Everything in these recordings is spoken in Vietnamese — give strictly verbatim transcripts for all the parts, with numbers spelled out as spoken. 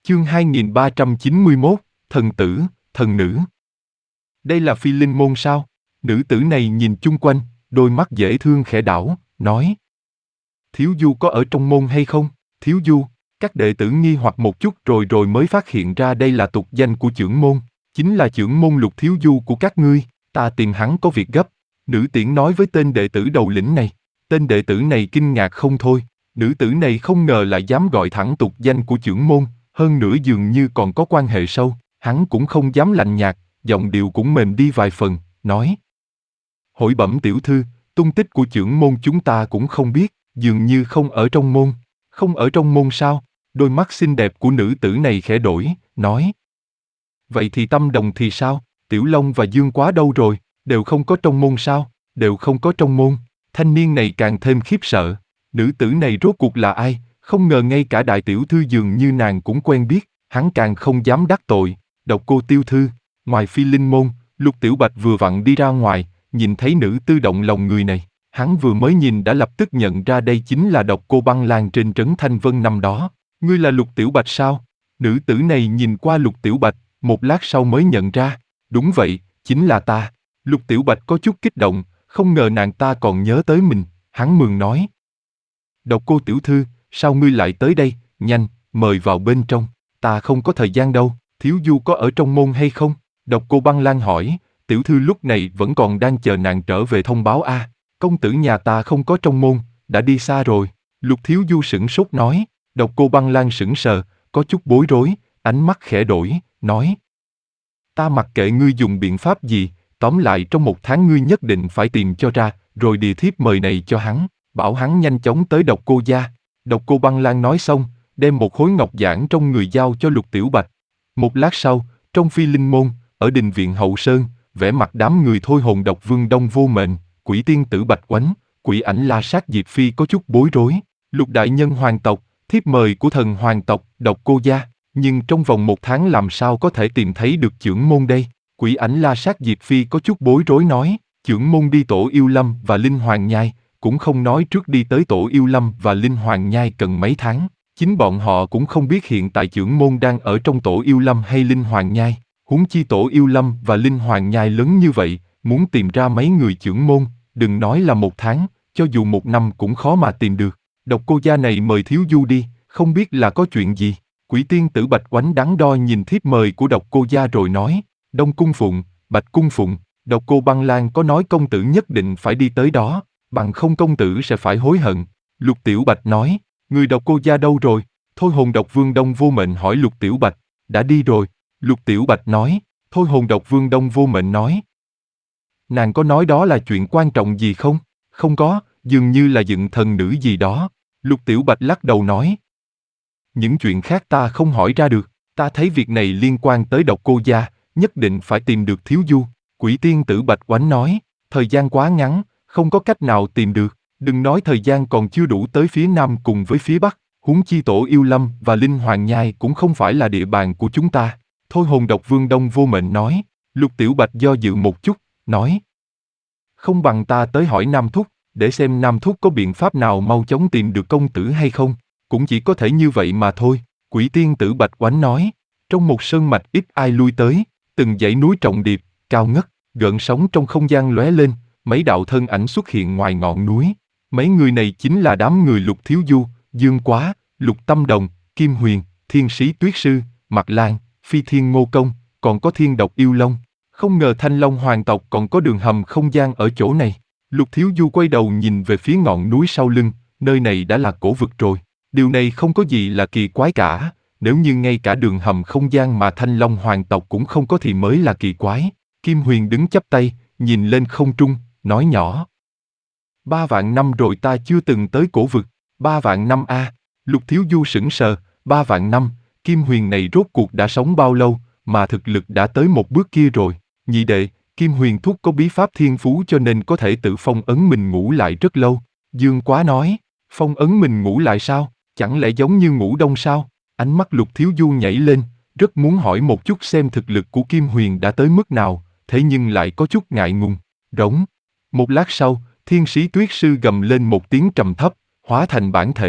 Chương hai nghìn ba trăm chín mươi mốt, thần tử, thần nữ. Đây là Phi Linh môn sao? Nữ tử này nhìn chung quanh, đôi mắt dễ thương khẽ đảo, nói. Thiếu Du có ở trong môn hay không? Thiếu Du, các đệ tử nghi hoặc một chút rồi rồi mới phát hiện ra đây là tục danh của chưởng môn, chính là chưởng môn Lục Thiếu Du của các ngươi, ta tìm hắn có việc gấp. Nữ tiễn nói với tên đệ tử đầu lĩnh này. Tên đệ tử này kinh ngạc không thôi, nữ tử này không ngờ lại dám gọi thẳng tục danh của chưởng môn, hơn nữa dường như còn có quan hệ sâu, hắn cũng không dám lạnh nhạt, giọng điệu cũng mềm đi vài phần, nói. Hỏi bẩm tiểu thư, tung tích của chưởng môn chúng ta cũng không biết, dường như không ở trong môn. Không ở trong môn sao? Đôi mắt xinh đẹp của nữ tử này khẽ đổi, nói. Vậy thì Tâm Đồng thì sao? Tiểu Long và Dương Quá đâu rồi? Đều không có trong môn sao? Đều không có trong môn. Thanh niên này càng thêm khiếp sợ. Nữ tử này rốt cuộc là ai? Không ngờ ngay cả đại tiểu thư dường như nàng cũng quen biết. Hắn càng không dám đắc tội. Độc Cô Tiêu Thư, ngoài Phi Linh môn, Lục Tiểu Bạch vừa vặn đi ra ngoài, nhìn thấy nữ tư động lòng người này. Hắn vừa mới nhìn đã lập tức nhận ra đây chính là Độc Cô Băng Lan trên trấn Thanh Vân năm đó. Ngươi là Lục Tiểu Bạch sao? Nữ tử này nhìn qua Lục Tiểu Bạch, một lát sau mới nhận ra. Đúng vậy, chính là ta. Lục Tiểu Bạch có chút kích động, không ngờ nàng ta còn nhớ tới mình. Hắn mừng nói. Độc Cô tiểu thư, sao ngươi lại tới đây? Nhanh, mời vào bên trong. Ta không có thời gian đâu. Thiếu Du có ở trong môn hay không? Độc Cô Băng Lan hỏi. Tiểu thư lúc này vẫn còn đang chờ nàng trở về thông báo a. À, công tử nhà ta không có trong môn, đã đi xa rồi. Lục Thiếu Du sửng sốt nói. Độc Cô Băng Lan sững sờ, có chút bối rối, ánh mắt khẽ đổi, nói. Ta mặc kệ ngươi dùng biện pháp gì, tóm lại trong một tháng ngươi nhất định phải tìm cho ra, rồi địa thiếp mời này cho hắn, bảo hắn nhanh chóng tới Độc Cô gia. Độc Cô Băng Lan nói xong, đem một khối ngọc giản trong người giao cho Lục Tiểu Bạch. Một lát sau, trong Phi Linh môn, ở đình viện Hậu Sơn, vẻ mặt đám người thôi hồn độc vương Đông Vô Mệnh, Quỷ Tiên Tử Bạch Oánh, Quỷ Ảnh La Sát Diệp Phi có chút bối rối. Lục đại nhân hoàng tộc, thiếp mời của thần hoàng tộc, Độc Cô gia, nhưng trong vòng một tháng làm sao có thể tìm thấy được chưởng môn đây? Quỷ Ảnh La Sát Diệp Phi có chút bối rối nói, chưởng môn đi Tổ Yêu Lâm và Linh Hoàng Nhai, cũng không nói trước đi tới Tổ Yêu Lâm và Linh Hoàng Nhai cần mấy tháng. Chính bọn họ cũng không biết hiện tại chưởng môn đang ở trong Tổ Yêu Lâm hay Linh Hoàng Nhai, huống chi Tổ Yêu Lâm và Linh Hoàng Nhai lớn như vậy, muốn tìm ra mấy người chưởng môn, đừng nói là một tháng, cho dù một năm cũng khó mà tìm được. Độc Cô gia này mời Thiếu Du đi, không biết là có chuyện gì. Quỷ Tiên Tử Bạch Oánh đắn đo nhìn thiếp mời của Độc Cô gia rồi nói, Đông Cung Phụng, Bạch Cung Phụng, Độc Cô Băng Lan có nói công tử nhất định phải đi tới đó, bằng không công tử sẽ phải hối hận. Lục Tiểu Bạch nói, người Độc Cô gia đâu rồi? Thôi hồn độc vương Đông Vô Mệnh hỏi Lục Tiểu Bạch, đã đi rồi. Lục Tiểu Bạch nói, thôi hồn độc vương Đông Vô Mệnh nói. Nàng có nói đó là chuyện quan trọng gì không? Không có, dường như là dựng thần nữ gì đó. Lục Tiểu Bạch lắc đầu nói. Những chuyện khác ta không hỏi ra được, ta thấy việc này liên quan tới Độc Cô gia, nhất định phải tìm được Thiếu Du. Quỷ Tiên Tử Bạch Oánh nói, thời gian quá ngắn, không có cách nào tìm được, đừng nói thời gian còn chưa đủ tới phía Nam cùng với phía Bắc, huống chi Tổ Yêu Lâm và Linh Hoàng Nhai cũng không phải là địa bàn của chúng ta. Thôi hồn độc vương Đông Vô Mệnh nói. Lục Tiểu Bạch do dự một chút, nói. Không bằng ta tới hỏi Nam Thúc, để xem Nam Thúc có biện pháp nào mau chóng tìm được công tử hay không. Cũng chỉ có thể như vậy mà thôi. Quỷ Tiên Tử Bạch Oánh nói. Trong một sơn mạch ít ai lui tới, từng dãy núi trọng điệp, cao ngất, gợn sóng trong không gian lóe lên, mấy đạo thân ảnh xuất hiện ngoài ngọn núi. Mấy người này chính là đám người Lục Thiếu Du, Dương Quá, Lục Tâm Đồng, Kim Huyền, Thiên Sĩ Tuyết Sư, Mạc Lan, Phi Thiên Ngô Công, còn có Thiên Độc Yêu Long. Không ngờ Thanh Long hoàng tộc còn có đường hầm không gian ở chỗ này. Lục Thiếu Du quay đầu nhìn về phía ngọn núi sau lưng, nơi này đã là cổ vực rồi. Điều này không có gì là kỳ quái cả, nếu như ngay cả đường hầm không gian mà Thanh Long hoàng tộc cũng không có thì mới là kỳ quái. Kim Huyền đứng chắp tay, nhìn lên không trung, nói nhỏ. Ba vạn năm rồi ta chưa từng tới cổ vực, ba vạn năm a. Lục Thiếu Du sững sờ, ba vạn năm, Kim Huyền này rốt cuộc đã sống bao lâu, mà thực lực đã tới một bước kia rồi. Nhị đệ, Kim Huyền thúc có bí pháp thiên phú cho nên có thể tự phong ấn mình ngủ lại rất lâu. Dương Quá nói, phong ấn mình ngủ lại sao, chẳng lẽ giống như ngủ đông sao? Ánh mắt Lục Thiếu Du nhảy lên, rất muốn hỏi một chút xem thực lực của Kim Huyền đã tới mức nào, thế nhưng lại có chút ngại ngùng. Rống. Một lát sau, Thiên Sĩ Tuyết Sư gầm lên một tiếng trầm thấp, hóa thành bản thể,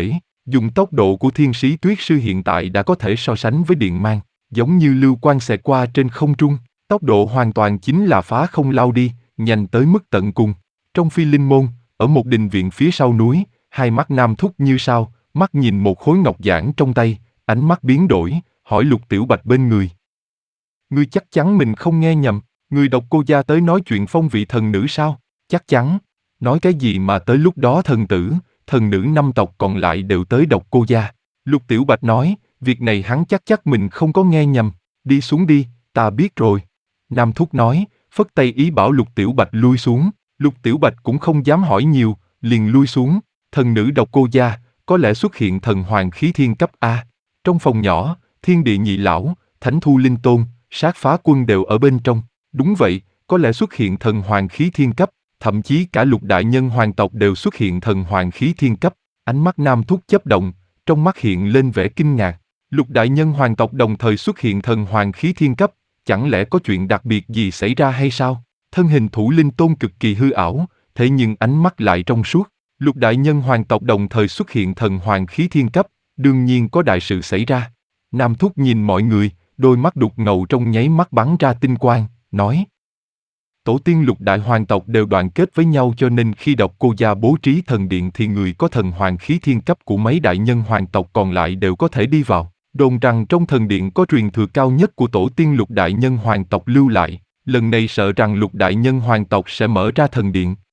Dùng tốc độ của thiên sĩ tuyết sư hiện tại đã có thể so sánh với điện mang, giống như lưu quang xẹt qua trên không trung, tốc độ hoàn toàn chính là phá không lao đi, nhanh tới mức tận cùng. Trong Phi Linh Môn, ở một đình viện phía sau núi, hai mắt Nam Thúc như sao, mắt nhìn một khối ngọc giản trong tay, ánh mắt biến đổi, hỏi Lục Tiểu Bạch bên người. Ngươi chắc chắn mình không nghe nhầm, người Độc Cô gia tới nói chuyện phong vị thần nữ sao? Chắc chắn. Nói cái gì mà tới lúc đó thần tử, thần nữ năm tộc còn lại đều tới Độc Cô gia. Lục Tiểu Bạch nói, việc này hắn chắc chắc mình không có nghe nhầm, đi xuống đi, ta biết rồi. Nam Thúc nói, phất tay ý bảo Lục Tiểu Bạch lui xuống, Lục Tiểu Bạch cũng không dám hỏi nhiều, liền lui xuống, thần nữ Độc Cô gia, có lẽ xuất hiện thần hoàng khí thiên cấp A. Trong phòng nhỏ, Thiên Địa Nhị Lão, Thánh Thu Linh Tôn, Sát Phá Quân đều ở bên trong, đúng vậy, có lẽ xuất hiện thần hoàng khí thiên cấp, thậm chí cả Lục Đại Nhân hoàng tộc đều xuất hiện thần hoàng khí thiên cấp. Ánh mắt Nam Thúc chớp động, trong mắt hiện lên vẻ kinh ngạc. Lục Đại Nhân hoàng tộc đồng thời xuất hiện thần hoàng khí thiên cấp, chẳng lẽ có chuyện đặc biệt gì xảy ra hay sao? Thân hình Thủ Linh Tôn cực kỳ hư ảo, thế nhưng ánh mắt lại trong suốt. Lục Đại Nhân hoàng tộc đồng thời xuất hiện thần hoàng khí thiên cấp, đương nhiên có đại sự xảy ra. Nam Thúc nhìn mọi người, đôi mắt đục ngầu trong nháy mắt bắn ra tinh quang, nói. Tổ tiên Lục Đại hoàng tộc đều đoàn kết với nhau, cho nên khi Độc Cô gia bố trí thần điện thì người có thần hoàng khí thiên cấp của mấy đại nhân hoàng tộc còn lại đều có thể đi vào. Đồn rằng trong thần điện có truyền thừa cao nhất của tổ tiên Lục Đại Nhân hoàng tộc lưu lại, lần này sợ rằng Lục Đại Nhân hoàng tộc sẽ mở ra thần điện.